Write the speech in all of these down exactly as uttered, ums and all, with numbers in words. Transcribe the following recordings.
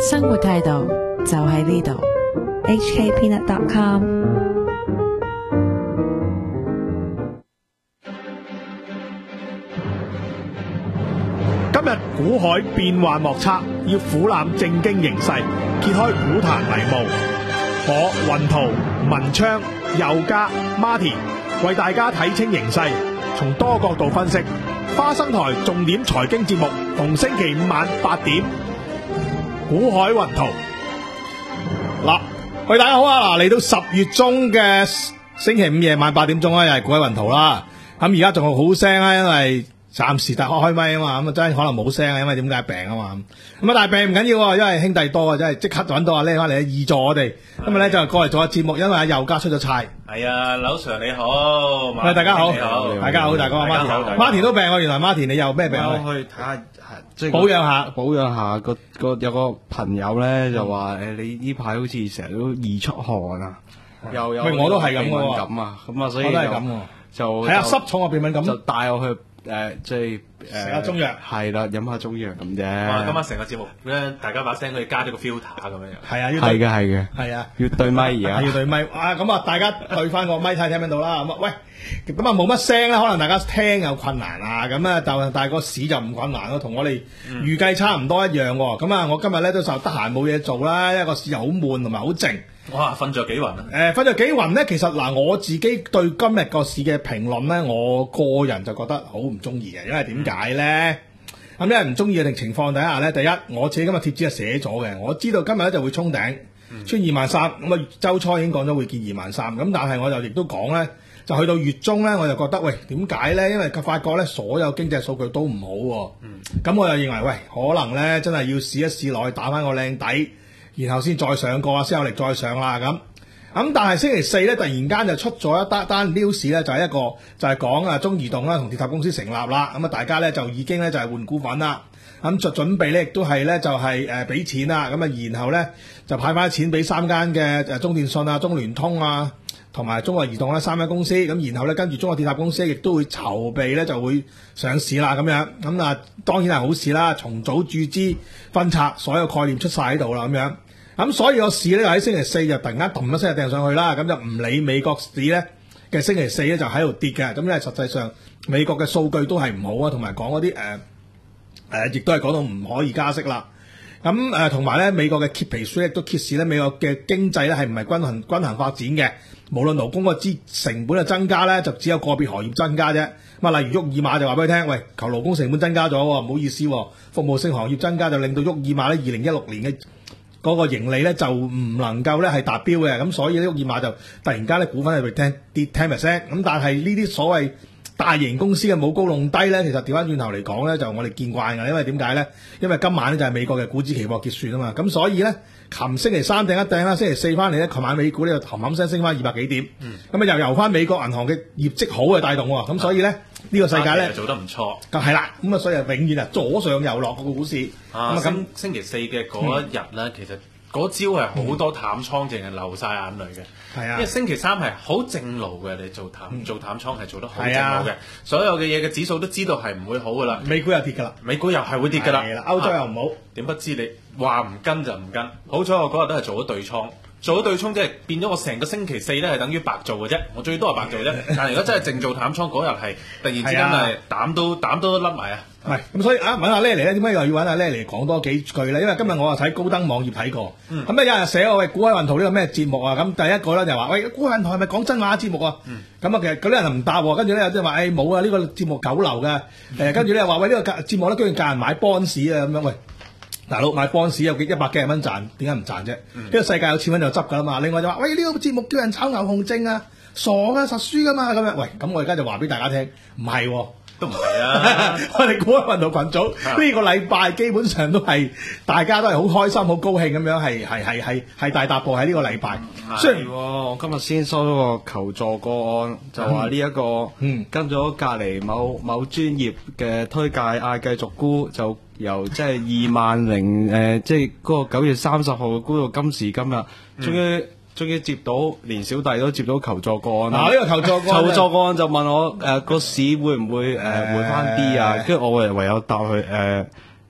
生活態度就喺呢度。H K Peanut dot com。 今日股海變幻莫測，要俯瞰正經形勢，揭開股壇迷霧。我雲圖、文昌、佑嘉、Martin 為大家睇清形勢，從多角度分析。花生台重點財經節目，逢星期五晚八點，股海雲圖。嗱，喂，大家好啊！嗱，嚟到十月中嘅星期五夜晚八點鐘啦，又係股海雲圖啦。咁而家仲係好聲啦，因為暫時大開開咪啊嘛，咁啊真係可能冇聲啊，因為點解病啊嘛。咁啊但係病唔緊要，因為兄弟多啊，真係即刻揾到阿叻翻嚟義助我哋。今日咧就過嚟做下節目，因為阿佑嘉出咗差。 係啊，劉 Sir 你好， 喂，大家好， 你好， 大家好，大哥，Martin，Martin 都病喎，原來 Martin 你有咩病？ 我去睇下，即係保養下， 保養下個個有個朋友咧就話誒，你呢排好似成日都易出汗啊，又有喂，我都係咁嘅喎， 鼻敏感啊，咁啊，所以我都係咁喎， 就係啊，濕重啊，鼻敏感， 就帶我去誒，即係誒食下中藥， 係啦，飲下中藥咁啫。 哇！今晚成個節目咧，大家把聲可以加咗個 filter 咁樣。 係啊， 係嘅，係嘅， 係啊， 要對咪而家， 要對咪啊！咁啊，大家對翻個咪睇聽唔聽到啦？咁啊，喂，咁啊冇乜聲啦，可能大家聽有困難啊，咁啊，但但係個市就唔困難咯，同我哋預計差唔多一樣喎。咁啊，我今日咧都就得閒冇嘢做啦，因為個市又好悶同埋好靜。 哇！瞓着幾暈啊！ 誒，瞓着幾暈咧？其實嗱，我自己對今日個市嘅評論咧，我個人就覺得好唔中意嘅，因為點解咧？咁因為唔中意嘅情況底下咧，第一，我自己今日貼紙係寫咗嘅，我知道今日咧就會衝頂，穿二萬三，咁啊週初已經講咗會見二萬三，咁但係我就亦都講咧，就去到月中咧，我就覺得喂，點解咧？因為發覺咧所有經濟數據都唔好喎，咁、嗯、我又認為喂，可能咧真係要試一試落去打翻個靚底。然後先再上過啊，先有力再上啦咁。咁但係星期四咧，突然間就出咗一單單 news 咧，就係一個就係講啊中移動啦同鐵塔公司成立啦。咁啊大家咧就已經咧就係換股份啦。咁就準備咧亦都係咧就係誒俾錢啦。咁啊然後咧就派翻錢俾三間嘅誒中電信啊、中聯通啊同埋中國移動啦三間公司。咁然後咧跟住中國鐵塔公司亦都會籌備咧就會上市啦咁樣。咁啊當然係好事啦，重組注資分拆所有概念出晒喺度啦咁樣。咁所以個市咧喺星期四就突然間揼一聲掟上去啦，咁就唔理美國市咧嘅星期四咧就喺度跌嘅，咁因為實際上美國嘅數據都係唔好啊，同埋講嗰啲誒誒，亦都係講到唔可以加息啦。咁誒同埋咧美國嘅揭皮書亦都揭示咧美國嘅經濟咧係唔係均衡均衡發展嘅，無論勞工個資成本嘅增加咧就只有個別行業增加啫。咁啊例如沃爾瑪就話俾你聽，喂，求勞工成本增加咗，唔好意思，服務性行業增加就令到沃爾瑪咧二零一六年嘅嗰個盈利咧就唔能夠咧係達標嘅，咁所以咧沃爾瑪就突然間咧股份係跌 ten percent， 咁但係呢啲所謂大型公司嘅舞高弄低咧，其實調翻轉頭嚟講咧就我哋見慣㗎，因為點解咧？因為今晚咧就係美國嘅股指期貨結算啊嘛，咁所以咧琴星期三掟一掟啦，星期四翻嚟咧，琴晚美股咧就冚冚聲升翻二百幾點，咁啊、嗯、又由翻美國銀行嘅業績好嘅帶動喎，咁所以咧呢、呢個世界咧做得唔錯， 係啦，咁啊所以永遠啊左上右落個股市。 啊，咁星期四嘅嗰一日咧，嗯、其實嗰招係好多淡倉淨係流晒眼淚嘅。係啊，因為星期三係好正路嘅，你做淡、嗯、做淡倉係做得好正路嘅，啊、所有嘅嘢嘅指數都知道係唔會好噶啦。美股又跌噶啦，美股又係會跌噶啦。係啦，歐洲又唔好。點、啊、不知你話唔跟就唔跟，好彩我嗰日都係做咗對倉。做咗對沖即係變咗我成個星期四咧係等於白做嘅啫，我最多係白做啫。但係如果真係淨做淡倉嗰日係突然之間係膽都膽都甩埋啊！係咁，所以啊揾阿叻嚟咧，點解又要揾阿叻嚟講多幾句咧？因為今日我啊睇高登網頁睇過，咁啊、嗯、有人寫我喂股海運圖呢個咩節目啊？咁第一個咧就話喂股海運圖係咪講真話節目啊？咁啊、嗯、其實嗰啲人就唔答喎，跟住咧有啲話誒冇啊，呢、呢個節目九流嘅，誒跟住咧話喂呢、呢個節目咧居然教人買 bonds 啊咁樣喂。大佬買 bonds 有幾一百幾十蚊賺，點解唔賺啫？呢、嗯、個世界有錢蚊就執噶啦嘛。另外就話喂呢、呢個節目叫人炒牛熊證啊，傻噶實輸噶嘛咁樣。喂，咁我而家就話俾大家聽，唔係、哦，都唔係啊。我哋股海運圖群組呢、啊、個禮拜基本上都係大家都係好開心、好高興咁樣，係係係係係大踏步喺呢個禮拜。雖然我今日先收咗個求助個案，就話呢一個、嗯、跟咗隔離某某專業嘅推介，嗌繼續沽就。由即係二萬零誒，即係嗰個九月三十號沽到今時今日，終於終於接到，連小弟都接到求助個案啦。嗱，呢個求助個案，求助個案就問我誒個、呃、市會唔會誒回翻啲啊？跟住我唯唯有答佢誒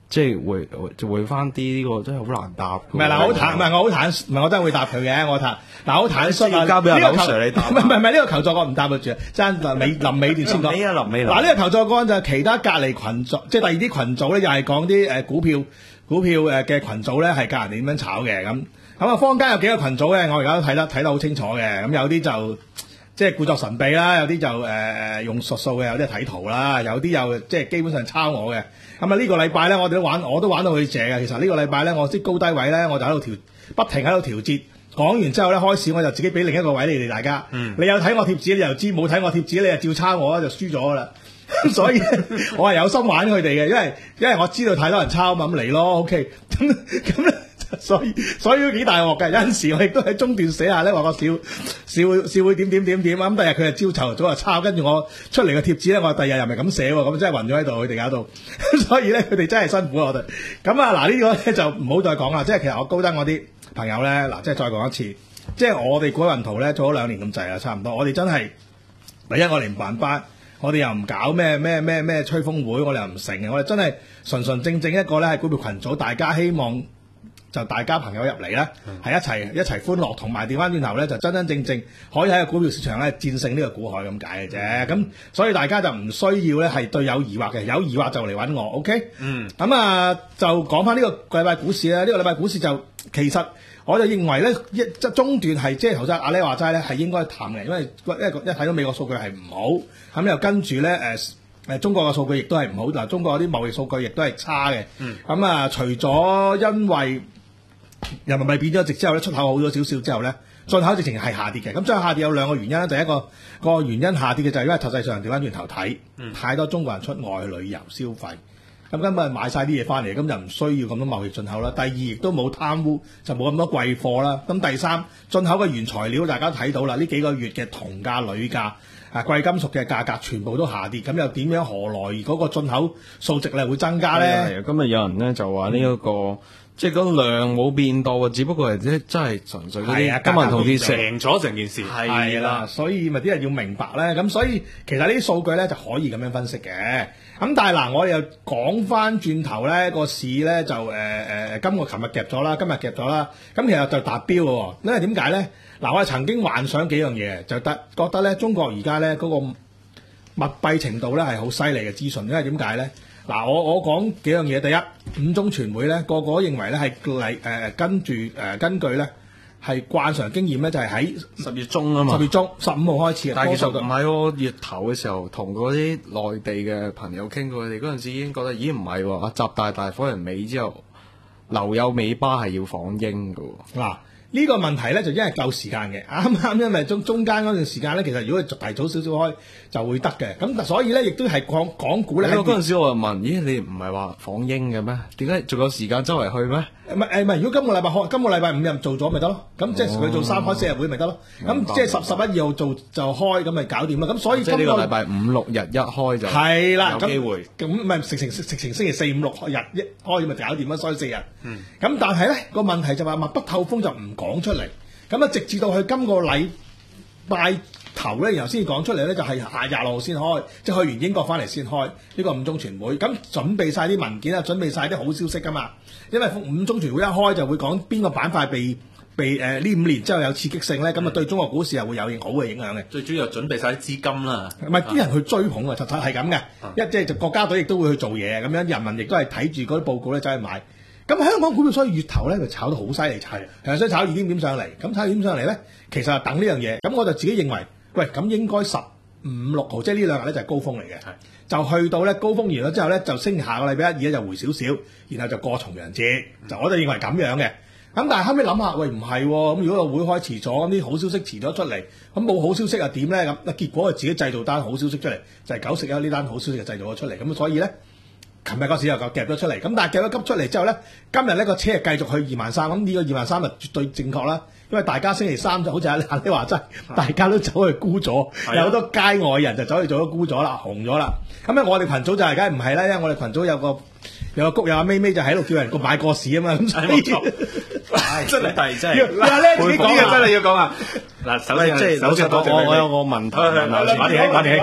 即係回就回翻啲呢個真係好難答。 唔係嗱，好坦唔係我好坦，唔係我真係會答佢嘅，我坦嗱好坦率啊！ 交俾阿劉 Sir 你答。 唔係唔係呢個求助我唔答佢住，爭臨尾臨尾段先講。 臨尾啊臨尾嗱呢個求助個案就係其他隔離群組，即係第二啲群組咧，又係講啲誒股票股票誒嘅群組咧，係教人哋點樣炒嘅咁。咁啊，坊間有幾個群組咧，我而家都睇得睇得好清楚嘅。咁有啲就即係故作神秘啦，有啲就誒誒、呃、用術數嘅，有啲係睇圖啦，有啲又即係基本上抄我嘅。咁啊呢個禮拜咧，我哋都玩，我都玩到佢謝嘅。其實呢個禮拜咧，我啲高低位咧，我就喺度調，不停喺度調節。講完之後咧，開始我就自己俾另一個位你哋大家。嗯、你有睇我貼紙，你又知；冇睇我貼紙，你就照抄我，就輸咗噶啦。所以我係有心玩佢哋嘅，因為因為我知道太多人抄嘛，咁嚟咯。OK，咁咁咧。所以所以都幾大鑊嘅，有陣時我亦都喺中段寫下咧，話個小小小會點點點點咁，第日佢就朝頭早就抄，跟住我出嚟嘅貼紙咧，我第日又唔係咁寫喎，咁真係暈咗喺度，佢哋搞到，所以咧佢哋真係辛苦我哋。咁啊嗱呢個咧就唔好再講啦，即係其實我高登我啲朋友咧，嗱即係再講一次，即係我哋古運圖咧做咗兩年咁滯啦，差唔多，我哋真係第一我哋唔辦班，我哋又唔搞咩咩咩咩吹風會，我哋又唔成嘅，我哋真係純純正正一個咧係股票群組，大家希望。就大家朋友入嚟咧，係一齊一齊歡樂，同埋調翻轉頭咧，就真真正正可以喺個股票市場咧戰勝呢個股海咁解嘅啫。咁、嗯、所以大家就唔需要咧係對有疑惑嘅，有疑惑就嚟揾我。OK，嗯，咁啊就講翻呢個禮拜股市啦。呢、這個禮拜股市就其實我就認為咧一即中段係即係頭先阿叻話齋咧係應該淡嘅，因為一一睇到美國數據係唔好，咁又跟住咧誒誒中國嘅數據亦都係唔好嗱，中國嗰啲貿易數據亦都係差嘅。嗯，咁啊除咗因為人民幣變咗值之後咧，出口好咗少少之後咧，進口直情係下跌嘅。咁將下跌有兩個原因啦。第一個個原因下跌嘅就係因為實際上調翻轉頭睇，嗯、太多中國人出外去旅遊消費，咁根本買晒啲嘢翻嚟，咁就唔需要咁多貿易進口啦。第二亦都冇貪污，就冇咁多貴貨啦。咁第三進口嘅原材料大家睇到啦，呢幾個月嘅銅價、鋁價啊、貴金屬嘅價格全部都下跌，咁又點樣何來嗰個進口數值咧會增加咧？ 係啊，今日有人咧就話呢一個。嗯即係嗰個量冇變到啊，只不過係即真係純粹嗰啲金銀同啲成咗成件事係啦，所以咪啲人要明白咧。咁所以其實呢啲數據咧就可以咁樣分析嘅。咁但係嗱，我哋又講翻轉頭咧，個市咧就誒誒、呃，今個琴日夾咗啦，今日夾咗啦。咁其實就達標喎。因為點解咧？嗱，我哋曾經幻想幾樣嘢，就得覺得咧，中國而家咧嗰個密閉程度咧係好犀利嘅資訊。因為點解咧？嗱，我我講幾樣嘢。第一，五中全會咧，個個都認為咧係嚟誒跟住誒、呃、根據咧係慣常經驗咧，就係喺十月中啊嘛， 十月中十五號開始。 但係其實唔係喎，月頭嘅時候同嗰啲內地嘅朋友傾過，佢哋嗰陣時已經覺得，咦唔係喎，習大大火人尾之後，留有尾巴係要訪英㗎喎。 嗱。呢個問題咧就因為夠時間嘅，啱啱因為中中間嗰段時間咧，其實如果佢提早少少開就會得嘅，咁所以咧亦都係講港股咧。嗰陣時我就問：咦，你唔係話訪英嘅咩？點解仲有時間周圍去咩？唔係誒唔係，如果今個禮拜開，今個禮拜五日做咗咪得咯？咁即係佢做三開四日會咪得咯？咁即係十十一二號做就開，咁咪搞掂啦。咁所以今個禮拜五六日一開就係啦，有機會。咁唔係直情直情星期四五六日一開咪搞掂啦，所以四日。嗯。咁但係咧個問題就話密不透風就唔講出嚟，咁啊直至到去今個禮拜頭咧，然後先講出嚟咧，就係下廿六號先開，即係去完英國翻嚟先開呢個五中全會。咁準備晒啲文件啊，準備晒啲好消息噶嘛。因為五中全會一開就會講邊個板塊被被誒呢五年之後有刺激性咧，咁啊、嗯、對中國股市係會有好嘅影響嘅。最主要準備晒啲資金啦，唔係啲人去追捧啊，實實係咁嘅。一即係就國家隊亦都會去做嘢，咁樣人民亦都係睇住嗰啲報告咧走去買。咁香港股票所以月頭咧就炒到好犀利，炒係想炒二點點上嚟，咁炒二點上嚟咧，其實係等呢樣嘢。咁我就自己認為，喂，咁應該十五六號，即係呢兩日咧就係高峰嚟嘅，就去到咧高峰完咗之後咧，就升下個禮拜一二咧就回少少，然後就過重陽節，就我就認為咁樣嘅。咁但係後尾諗下，喂唔係喎，咁如果個會開遲咗，咁啲好消息遲咗出嚟，咁冇好消息又點咧？咁啊結果係自己製造單好消息出嚟，就係九十一呢單好消息就製造咗出嚟，咁所以咧。琴日個市又夠夾咗出嚟，咁但係夾咗急出嚟之後咧，今日呢個車係繼續去二萬三，咁呢個二萬三就絕對正確啦，因為大家星期三就好似阿你話齋，大家都走去沽咗，有好多街外人就走去做咗沽咗啦，紅咗啦。咁咧我哋群組就係梗係唔係啦，因為我哋群組有個有個谷友阿咪咪就喺度叫人個買個市啊嘛，咁所以真係真係嗱咧，自己講嘅真係要講啊。嗱，首先即係首先我我有個問題問下先，馬田兄馬田兄。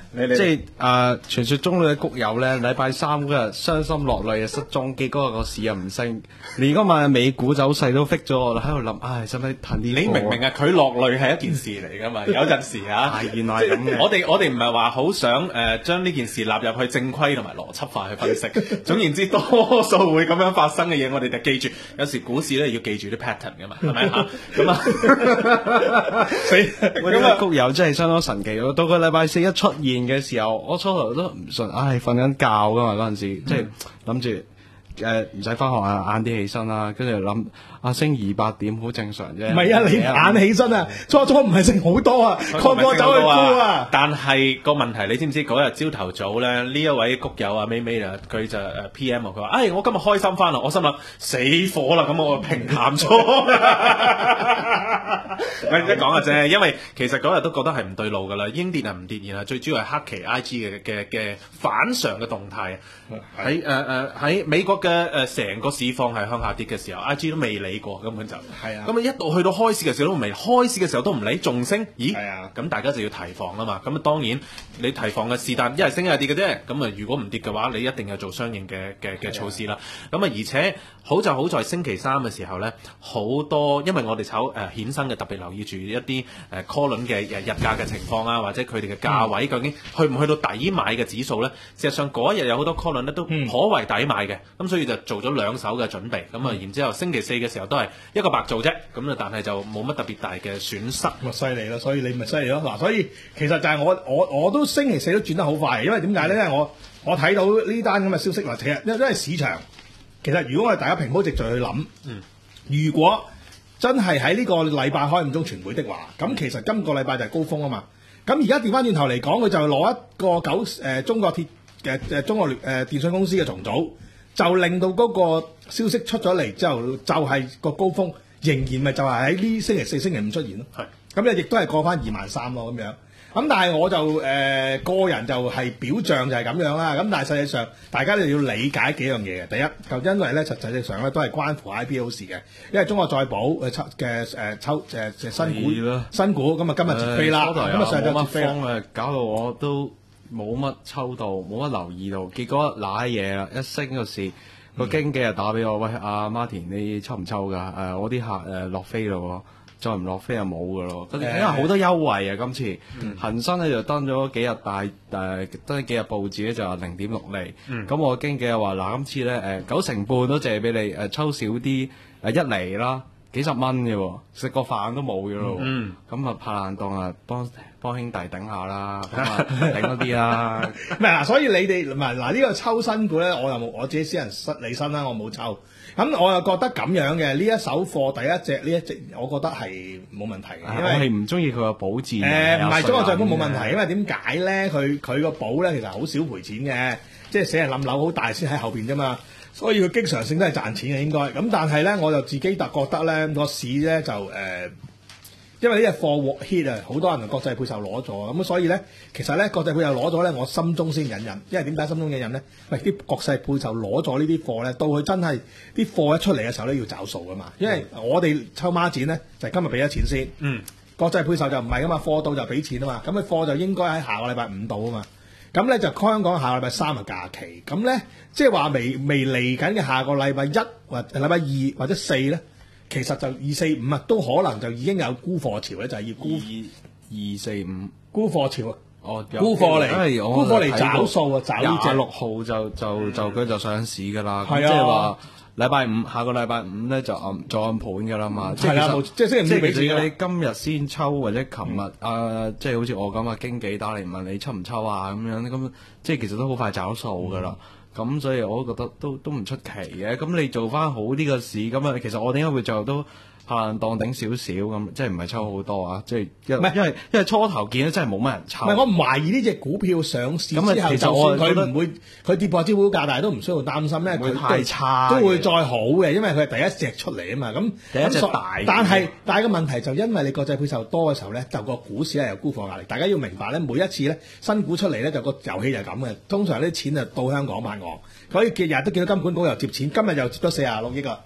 即係誒傳說中嘅谷友咧，禮拜三嗰日傷心落淚失蹤，結果個市又唔升，連嗰晚美股走勢都 fit 咗，我喺度諗，唉，使唔使褪啲？ 你明唔明啊？佢落淚係一件事嚟㗎嘛，有陣時啊， 原來係咁嘅。 我哋我哋唔係話好想誒將呢件事納入去正規同埋邏輯化去分析。總言之，多數會咁樣發生嘅嘢，我哋就記住。有時股市咧要記住啲 pattern 㗎嘛，係咪啊？咁啊， 死咁啊！谷友真係相當神奇咯。到個禮拜四一出現嘅時候，我初頭都唔信，唉，瞓緊覺㗎嘛嗰陣時，即係諗住。誒唔使翻學啊，晏啲起身啦，跟住諗啊升二百點好正常啫。 唔係啊，你晏起身啊，初初唔係升好多啊，個個走去沽啊。 但係個問題，你知唔知嗰日朝頭早咧，呢一位谷友啊，美美啊，佢就誒 P M 佢話：，哎，我今日開心翻啦！我心諗死火啦，咁我平淡咗。我而家講嘅啫，因為其實嗰日都覺得係唔對路噶啦，英跌啊唔跌，然後最主要係黑期 I G 嘅嘅嘅反常嘅動態喺誒誒喺美國嘅。誒誒，成個市況係向下跌嘅時候 ，I G 都未理過，根本就係啊。咁啊，一到去到開市嘅時候都未，開市嘅時候都唔理，仲升，咦？係啊。咁大家就要提防啦嘛。咁啊，當然你提防嘅是但一係升一係跌嘅啫。咁啊，如果唔跌嘅話，你一定要做相應嘅嘅嘅措施啦。咁啊，而且好就好在星期三嘅時候咧，好多因為我哋炒誒衍生嘅特別留意住一啲誒 call 輪嘅日價嘅情況啊，或者佢哋嘅價位、嗯、究竟去唔去到抵買嘅指數咧？事實上嗰一日有好多 call 輪咧都頗為抵買嘅，咁、嗯、所以就做咗兩手嘅準備。咁啊、嗯，然之後星期四嘅時候都係一個白做啫。咁啊，但係就冇乜特別大嘅損失。 咪犀利咯，所以你咪犀利咯。嗱，所以其實就係我我我都星期四都轉得好快，因為點解咧？因為我我睇到呢單咁嘅消息嗱，其實因為市場其實如果我哋大家平鋪直敍去諗，嗯，如果真係喺呢個禮拜開五中全會的話，咁其實今個禮拜就係高峰啊嘛。咁而家調翻轉頭嚟講，佢就攞一個九誒、呃、中國鐵嘅誒中國誒、呃、電信公司嘅重組，就令到嗰個消息出咗嚟之後，就係、是、個高峰，仍然咪就係喺呢星期四、星期五出現咯。係咁咧，亦都係過翻二萬三咯咁樣。咁但係我就誒、呃、個人就係表象就係咁樣啦。咁但係實際上大家都要理解幾樣嘢嘅。第一就因為咧，實際上咧都係關乎 I P O 事嘅，因為中國再保嘅抽嘅誒抽誒誒新股新股咁啊，今日截飛啦，咁啊上晝截飛啦， 搞到我都冇乜抽到，冇乜留意到，結果瀨嘢啦，一升個市，個、嗯、經紀又打俾我，喂阿、啊、Martin 你抽唔抽㗎？誒、呃、我啲客誒落飛咯喎。再唔落飛就冇㗎咯，跟住因為好多優惠啊！今次、嗯、恒生咧就登咗幾日大誒，登咗幾日報紙咧就話零點六厘。咁、嗯、我經紀又話嗱，今次咧誒九成半都借俾你誒、呃，抽少啲誒一厘啦，幾十蚊嘅喎，食個飯都冇嘅咯。咁啊、嗯、拍爛檔啊，幫幫兄弟頂下啦，咁啊頂多啲啦。 唔係嗱，所以你哋唔係嗱呢個抽新股咧，我又冇我自己私人失理身啦，我冇抽。咁我又覺得咁樣嘅呢一手貨第一隻呢一隻，我覺得係冇問題嘅，因為我係唔中意佢個保證。誒唔係中國再保冇問題，因為點解咧？佢佢個保咧其實好少賠錢嘅，即係死人冧樓好大先喺後邊啫嘛，所以佢經常性都係賺錢嘅應該。咁但係咧，我就自己特覺得咧個市咧就誒。呃因為呢隻貨獲 hit 啊，好多人國際配售攞咗，咁所以咧，其實咧國際配售攞咗咧，我心中先隱忍。因為點解心中隱忍咧？喂，啲國際配售攞咗呢啲貨咧，到佢真係啲貨一出嚟嘅時候咧，要找數噶嘛。因為我哋抽孖展咧，就係、今日俾咗錢先。嗯。國際配售就唔係噶嘛，貨到就俾錢啊嘛。咁佢貨就應該喺下個禮拜五到啊嘛。咁咧就香港下個禮拜三係假期，咁咧即係話未未嚟緊嘅下個禮拜一或禮拜二或者四咧。其實就二四五啊，都可能就已經有沽貨潮咧，就係、是、要沽二二四五沽貨潮啊！ 哦， 沽貨嚟，沽貨嚟找數啊，找呢隻六號就就就佢就上市㗎啦。係啊，即係話禮拜五下個禮拜五咧就按就按盤㗎啦嘛。係啦， 即係星期五俾錢。 即係你今日先抽或者琴日、嗯、啊，即係好似我咁啊，經紀打嚟問你抽唔抽啊咁樣，咁即係其實都好快找數㗎啦。咁、嗯、所以我都覺得都都唔出奇嘅。咁你做翻好呢個市，咁啊，其實我點解會做都拍爛檔頂少少咁，即係唔係抽好多啊？即係唔係因為因為初頭見到真係冇乜人抽。唔係我唔懷疑呢隻股票上市之後，其實就算佢唔會佢跌破招股價，但係都唔需要擔心咧。佢太差都會再好嘅，因為佢係第一隻出嚟啊嘛。咁第一隻大，但係但係個問題就因為你國際配售多嘅時候咧，就個股市係有沽貨壓力。大家要明白咧，每一次咧新股出嚟咧，就個遊戲就係咁嘅。通常啲錢就到香港買我，所以日日都見到金管局又接錢，今日又接咗四十六億啊。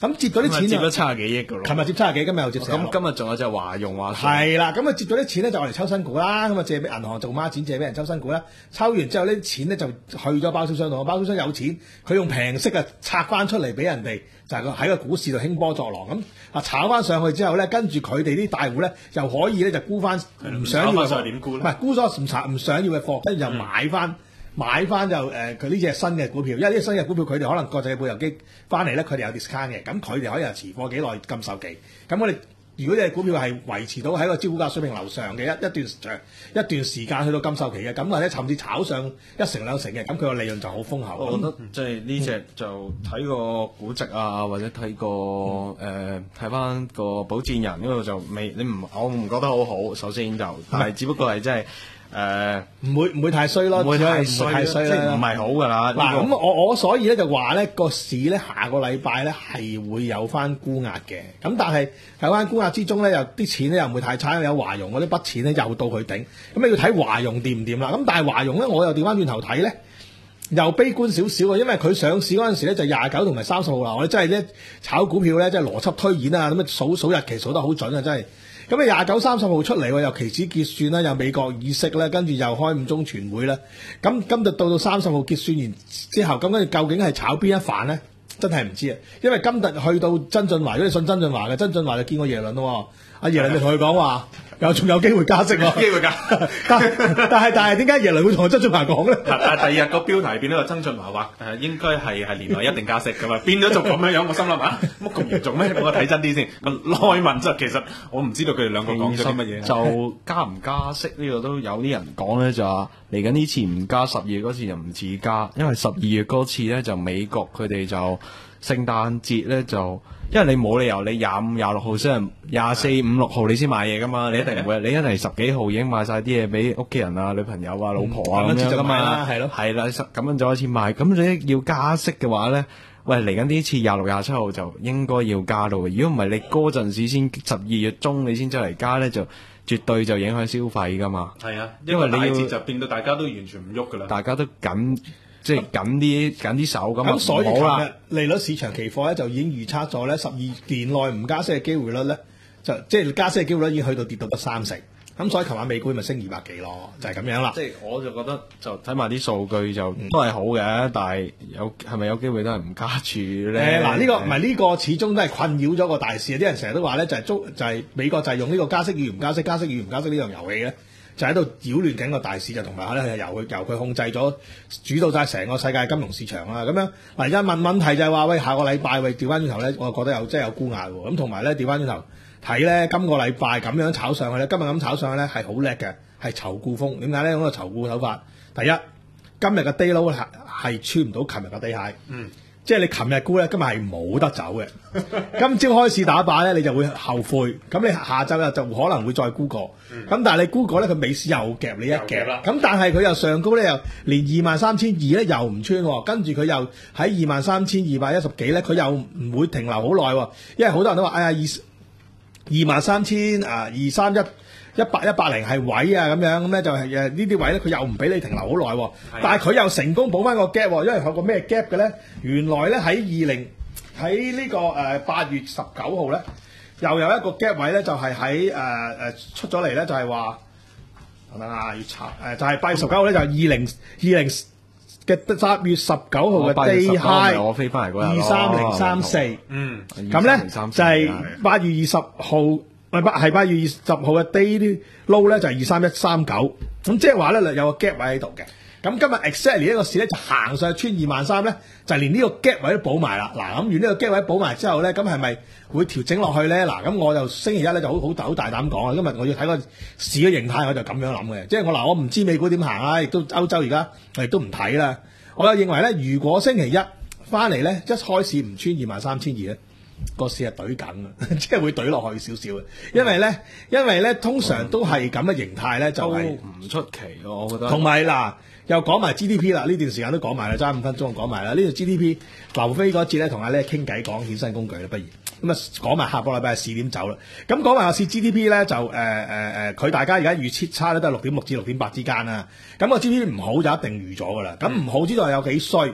咁接咗啲錢接咗七十幾億㗎咯。 琴日接七十幾，今日又接四十六。 咁今日仲有隻華融話係啦，咁啊接咗啲錢咧就嚟抽新股啦，咁啊借俾銀行做孖展，借俾人抽新股啦。抽完之後呢啲錢咧就去咗包銷商度，包銷商有錢，佢用平息啊拆翻出嚟俾人哋，就係喺個股市度興波作浪咁啊炒翻上去之後咧，跟住佢哋啲大戶咧又可以咧就沽翻唔想要嘅貨，唔係沽咗唔查唔想要嘅貨，跟住就買翻。嗯買翻就誒佢呢隻新嘅股票，因為呢隻新嘅股票佢哋可能國際嘅背投機翻嚟咧，佢哋有 discount 嘅，咁佢哋可以有持貨幾耐禁售期。咁我哋如果呢隻股票係維持到喺個招股價水平樓上嘅一一段長一段時間去到禁售期嘅，咁或者甚至炒上一成兩成嘅，咁佢個利潤就好豐厚。 我覺得即係呢隻就睇個估值啊，或者睇個誒睇翻個保薦人嗰度就未，你唔我唔覺得好好。首先就，但係只不過係真係。誒唔、呃、會唔會太衰咯， 唔會太衰啦， 即係唔係好㗎啦。 嗱咁我我所以咧就話咧個市咧下個禮拜咧係會有翻沽壓嘅，咁但係喺翻沽壓之中咧又啲錢咧又唔會太差，有華融嗰啲筆錢咧又到佢頂，咁你要睇華融掂唔掂啦。咁但係華融咧我又調翻轉頭睇咧，又悲觀少少啊，因為佢上市嗰陣時咧就廿九同埋三十號啦，我哋真係咧炒股票咧即係邏輯推演啊，咁啊數數日期數得好準啊，真係。咁啊廿九三十號出嚟喎，又期指結算啦，又美國議息啦，跟住又開五中全會啦。咁今日到到三十號結算完之後，咁跟住究竟係炒邊一範咧？真係唔知啊！因為今日去到曾俊華，如果你信曾俊華嘅，曾俊華就見過耶倫咯。阿耶倫就同佢講話，有仲有機會加息喎， 機會加。 但但係但係點解耶倫會同曾俊華講咧？ 但係第二日個標題變咗個曾俊華話誒應該係係年內一定加息㗎嘛，變咗做咁樣樣，我心諗啊，乜咁嚴重咩？我睇真啲先。個內文就其實我唔知道佢哋兩個講咗啲乜嘢。 就加唔加息呢個都有啲人講咧，就話嚟緊呢次唔加，十二月嗰次就唔似加，因為十二月嗰次咧就美國佢哋就聖誕節咧就。因為你冇理由你廿五、廿六號先，廿四、五六號你先買嘢噶嘛，你一定唔會，你一定係十幾號已經買晒啲嘢俾屋企人啊、女朋友啊、老婆啊咁、嗯、樣噶嘛，係咯，係啦，咁樣就開始買。咁你要加息嘅話咧，喂嚟緊呢次廿六、廿七號就應該要加到嘅。如果唔係你嗰陣時先十二月中你先出嚟加咧，就絕對就影響消費噶嘛。係啊， 因為你要就變到大家都完全唔喐噶啦， 大家都緊。即係緊啲緊啲手咁咁，所以琴日利率市場期貨咧就已經預測咗咧，十二年內唔加息嘅機會率咧，就即係加息嘅機會率已經去到跌到得三成。咁所以琴晚美股咪升二百幾咯，就係、是、咁樣啦。 即係我就覺得就睇埋啲數據就都係好嘅，嗯、但係有係咪有機會都係唔加住咧？ 誒嗱、呃，呢、這個唔係呢個始終都係困擾咗個大市。啲人成日都話咧，就係、是、中就係、是、美國就係用呢個加息與唔加息、加息與唔加息呢樣遊戲咧。就喺度擾亂緊個大市，就同埋咧由佢由佢控制咗主導晒成個世界金融市場啦。咁樣嗱，而家問問題就係話喂，下個禮拜喂調翻轉頭咧，我覺得有真係有沽壓喎。咁同埋咧調翻轉頭睇咧，今個禮拜咁樣炒上去咧，今日咁炒上去咧係好叻嘅，係籌沽風。點解咧？嗰個籌沽手法，第一今日嘅 day low 係係穿唔到琴日嘅 day high。嗯。即係你琴日沽咧，今日係冇得走嘅。今朝開市打靶咧，你就會後悔。咁你下晝咧就可能會再沽過。咁、嗯、但係你沽過咧，佢尾市又夾你一夾啦。咁但係佢又上高咧，又連二萬三千二咧又唔穿。跟住佢又喺二萬三千二百一十幾咧，佢又唔會停留好耐。因為好多人都話：哎呀，二二萬三千啊，二三一。一百一百零係位啊，咁樣咁咧就係誒呢啲位咧，佢又唔俾你停留好耐，的但係佢又成功補翻個 gap，因為佢個咩 gap 嘅咧？原來咧喺二零喺呢個誒八月十九號咧，又有一個 gap 位咧，就係喺誒誒出咗嚟咧，就係話等等啊，要查誒就係八月十九號咧，就係二零二零嘅八月十九號嘅 day high， 我飛翻嚟嗰日二三零三四， 嗯， 咁咧就係八月二十號。係八係八月二十號嘅 day low 咧就係二三一三九，咁即係話咧有個 gap 位喺度嘅。咁今日 exactly 呢個市咧就行上去穿二萬三咧，就連呢個 gap 位都補埋啦。嗱，咁完呢個 gap 位補埋之後咧，咁係咪會調整落去咧？嗱，咁我就星期一咧就好好好大膽講啊！今日我要睇個市嘅形態，我就咁樣諗嘅。即係我嗱，我唔知美股點行啊，亦都歐洲而家我亦都唔睇啦。我又認為咧，如果星期一翻嚟咧一開始唔穿二萬三千二咧，個市係懟緊啊，即係會懟落去少少嘅，因為咧，因為咧通常都係咁嘅形態咧，就係唔出奇咯，我覺得。 同埋嗱，又講埋 G D P 啦，呢段時間都講埋啦，揸五分鐘講埋啦。呢個 G D P 劉飛嗰節咧，同阿咧傾偈講衍生工具啦，不如咁啊講埋下個禮拜市點走啦。咁講埋個市 G D P 咧，就誒誒誒，佢、呃呃、大家而家預測差咧都係六點六至六點八之間啦。咁個 G D P 唔好就一定預咗噶啦。咁唔好之道有幾衰。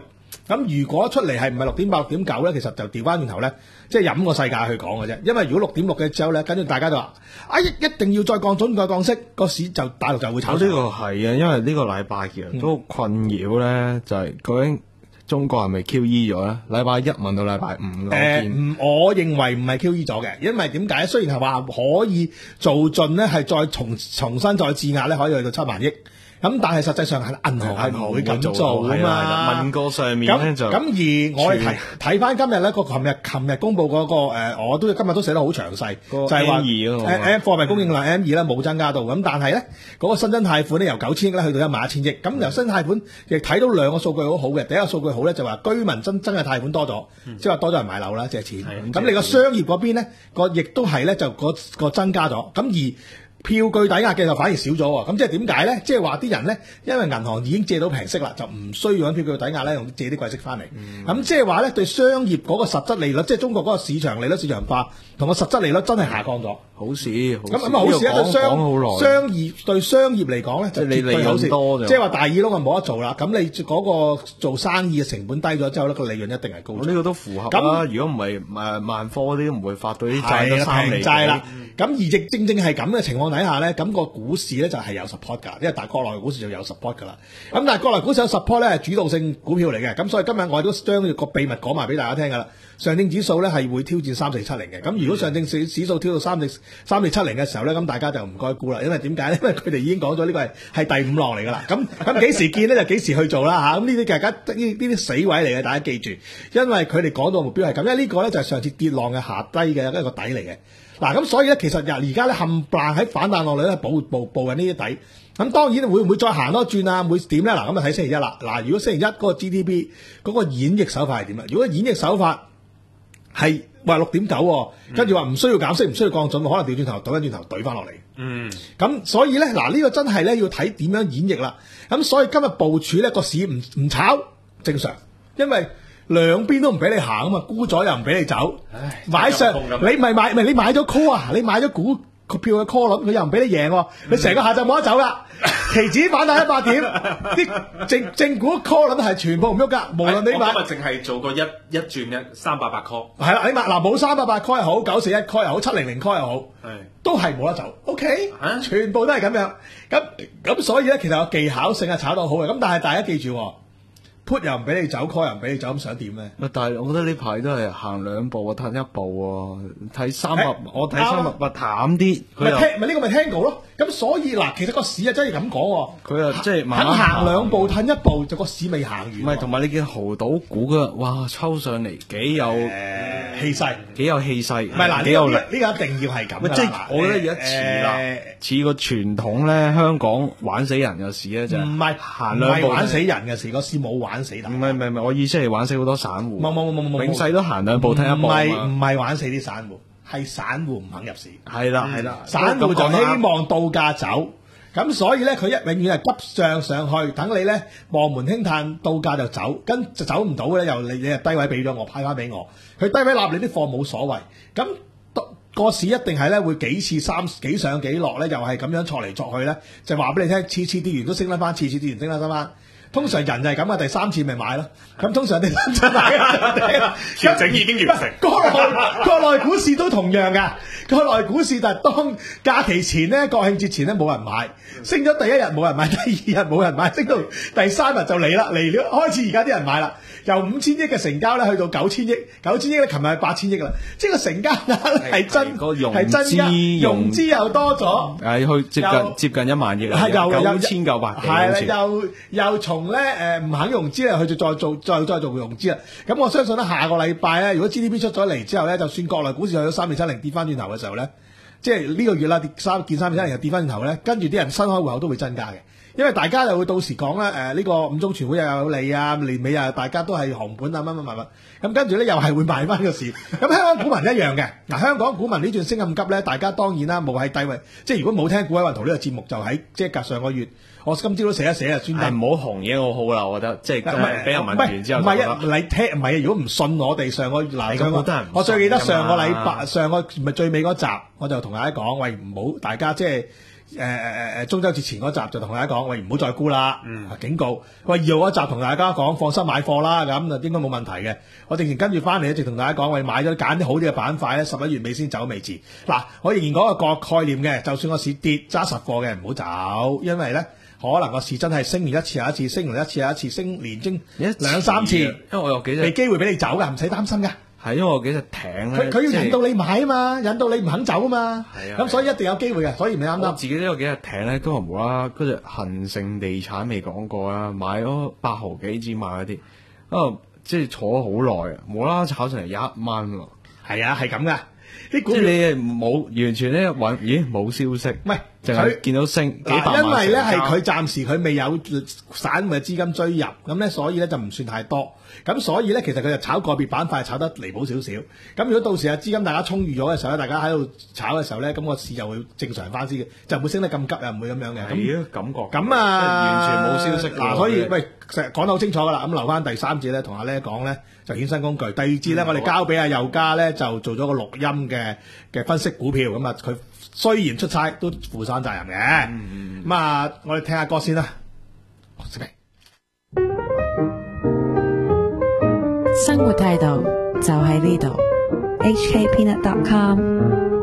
咁如果出嚟係唔係六點八、六點九咧，其實就調翻轉頭咧，即係飲個世界去講嘅啫。因為如果六點六嘅之後咧，跟住大家就話啊，一一定要再降準、再降息，個市就大陸就會炒。 呢個係啊，因為呢個禮拜其實都困擾咧，就係究竟中國係咪 Q E 咗咧？禮拜一問到禮拜五， 誒，唔，我認為唔係 Q E 咗嘅，因為點解？雖然係話可以做盡咧，係再重重新再質押咧，可以去到七萬億。咁但係實際上係銀行係唔會咁做啊嘛。 問過上面咧就咁而我哋睇睇翻今日咧個琴日琴日公佈嗰個誒，我都今日都寫得好詳細，就係話誒誒貨幣供應量 M 二咧冇增加到，咁但係咧嗰個新增貸款咧由九千億咧去到一萬一千億，咁由新增貸款亦睇到兩個數據好好嘅，第一個數據好咧就話居民真真嘅貸款多咗，即係話多咗人買樓啦，借錢。咁你個商業嗰邊咧個亦都係咧就個個增加咗，咁而票據抵押嘅就反而少咗喎，咁即係點解咧？即係話啲人咧，因為銀行已經借到平息啦，就唔需要揾票據抵押咧，用借啲貴息翻嚟。咁即係話咧，對商業嗰個實質利率，即係中國嗰個市場利率市場化同個實質利率真係下降咗。 好事， 咁咁啊好事啊！對商商業對商業嚟講咧，就絕對好事。即係話大耳窿就冇得做啦。咁你嗰個做生意嘅成本低咗之後咧，個利潤一定係高咗。 呢個都符合啦。如果唔係誒萬科嗰啲唔會發到啲債得三厘。 債啦。咁而亦正正係咁嘅情況底下咧，咁個股市咧就係有 support 㗎，因為大國內股市就有 support 㗎啦。咁但係國內股市有 support 咧係主導性股票嚟嘅，咁所以今日我哋都將個秘密講埋俾大家聽㗎啦。上證指數咧係會挑戰三四七零嘅，咁如果上證指指數挑到三四三四七零嘅時候咧，咁大家就唔該估啦，因為點解咧？因為佢哋已經講咗呢個係係第五浪嚟㗎啦。咁咁幾時見咧就幾時去做啦嚇。咁呢啲大家呢呢啲死位嚟嘅，大家記住，因為佢哋講到目標係咁，因為呢個咧就係上次跌浪嘅下低嘅一個底嚟嘅。嗱，咁所以咧，其實而而家咧冚唪唥喺反彈落嚟咧，補補補緊呢啲底。咁當然會唔會再行多轉啊？會點咧？嗱，咁啊睇星期一啦。嗱，如果星期一嗰個 G D P 嗰個演繹手法係點啊？如果演繹手法係話六點九，跟住話唔需要減息，唔需要降準，可能調轉頭倒翻轉頭懟翻落嚟。嗯。咁所以咧，嗱、這、呢個真係咧要睇點樣演繹啦。咁所以今日部署咧個市唔唔炒正常，因為兩邊都唔俾你行啊嘛，沽咗又唔俾你走，唉買上你咪買咪你買咗 call 啊，你買咗股票嘅 call 率，佢又唔俾你贏，你成個下晝冇得走啦。期指反彈一百點，啲正正股 call 率係全部唔喐噶，無論你買。 我今日淨係做過一一轉一三百八 call。 係啦，你買嗱冇三百八 call 又好，九四一 call 又好，七零零 call 又好， 係都係冇得走。OK， 啊、 全部都係咁樣。咁咁所以咧，其實有技巧性係炒到好嘅。咁但係大家記住。put 又唔俾你走 call 又唔俾你走，咁想點咧？ 但係我覺得呢排都係行兩步啊，褪一步喎。睇三百，我睇三百八淡啲。 咪聽咪呢個咪 Tango 咯。咁所以嗱，其實個市啊真係咁講。 佢啊即係肯行兩步褪一步，就個市未行完。 唔係，同埋你見濠賭股嘅，哇抽上嚟幾有氣勢， 幾有氣勢。唔係嗱，幾有力。呢個一定要係咁。 即係我覺得而家似啦，似個傳統咧，香港玩死人嘅市咧就唔係行兩步玩死人嘅事，個市冇玩死人。 唔係唔係唔係，我意思係玩死好多散戶。 冇冇冇冇冇， 永世都行兩步褪一步。 唔係唔係玩死啲散戶，係散戶唔肯入市。 係啦係啦， 散戶就希望到價走，咁所以咧佢一永遠係急上上去，等你咧望門輕嘆，到價就走，跟就走唔到咧，又你你係低位俾咗我，派翻俾我，佢低位立你啲貨冇所謂，咁個市一定係咧會幾次三幾上幾落咧，又係咁樣挫嚟挫去咧，就話俾你聽，次次跌完都升得翻，次次跌完升得翻。通常人就係咁啊，第三次咪買咯。咁通常第三次買啊， 調整已經完成。 國內國內股市都同樣噶，國內股市就係當假期前咧、國慶節前咧冇人買，升咗第一日冇人買，第二日冇人買，升到第三日就嚟啦，嚟了開始而家啲人買啦。由五千億嘅成交咧去到九千億，九千億咧琴日係八千億啦，即係個成交額係真係增加，融資又多咗， 係去接近接近一萬億啦，九千九百幾， 係啦，又又從咧誒唔肯融資咧，去再做再再做融資啦。咁我相信咧下個禮拜咧，如果 G D P 出咗嚟之後咧，就算國內股市去咗三四七零跌翻轉頭嘅時候咧，即係呢個月啦跌三見三四七零又跌翻轉頭咧，跟住啲人新開戶口都會增加嘅。因為大家又會到時講咧，誒、呃、呢、這個五中全會又有利啊，年尾啊，大家都係紅盤啊，乜乜乜乜，咁跟住咧又係會賣翻個市。咁香港股民一樣嘅，嗱香港股民呢段升咁急咧，大家當然啦，冇喺低位，即係如果冇聽股海運圖呢個節目，就喺即係隔上個月，我今朝都寫一寫啊，專登唔好紅嘢好好啦，我覺得即係今日俾人問完之後， 唔係啊，你聽唔係啊？如果唔信我哋上個嗱上個，我最記得上個禮拜上個唔係最尾嗰集，我就同大家講，喂唔好大家即係。 誒誒誒中秋節前嗰集就同大家講，喂唔好再沽啦， 嗯、 警告。喂二號嗰集同大家講，放心買貨啦，咁就應該冇問題嘅。我直情跟住翻嚟一直同大家講，喂買咗揀啲好啲嘅板塊咧，十一月尾先走未遲。嗱，我仍然講個個概念嘅，就算個市跌揸實貨嘅唔好走，因為咧可能個市真係升完一次又一次，升完一次又一次，升連升兩三次，因為我有幾隻俾機會俾你走㗎，唔使擔心㗎。 係因為我幾隻艇咧， 佢佢要引到你買啊嘛，引到你唔肯走啊嘛。 係啊， 咁所以一定有機會嘅，所以唔啱啱。 自己都有幾隻艇咧，都係無啦啦，嗰隻恒盛地產未講過啦，買咗八毫幾紙買嗰啲，啊即係坐咗好耐啊，無啦啦炒上嚟一蚊喎。 係啊，係咁噶。啲股即係你係冇完全咧揾，咦冇消息， 唔係淨係見到升幾百萬。 因為咧係佢暫時佢未有散戶嘅資金追入，咁咧所以咧就唔算太多。咁所以咧其實佢就炒個別板塊炒得離譜少少。咁如果到時啊資金大家充裕咗嘅時候咧，大家喺度炒嘅時候咧，咁個市就會正常翻啲嘅，就唔會升得咁急啊，唔會咁樣嘅。 係啊，感覺咁啊， 完全冇消息。 嗱，所以喂，成日講得好清楚噶啦。咁留翻第三節咧，同阿咧講咧就衍生工具。第二節咧，我哋交俾阿佑嘉咧就做咗個錄音嘅嘅分析股票。咁啊，佢雖然出差都負上責任嘅。咁啊，我哋聽下歌先啦。 生活態度就喺呢度。H K Peanut dot com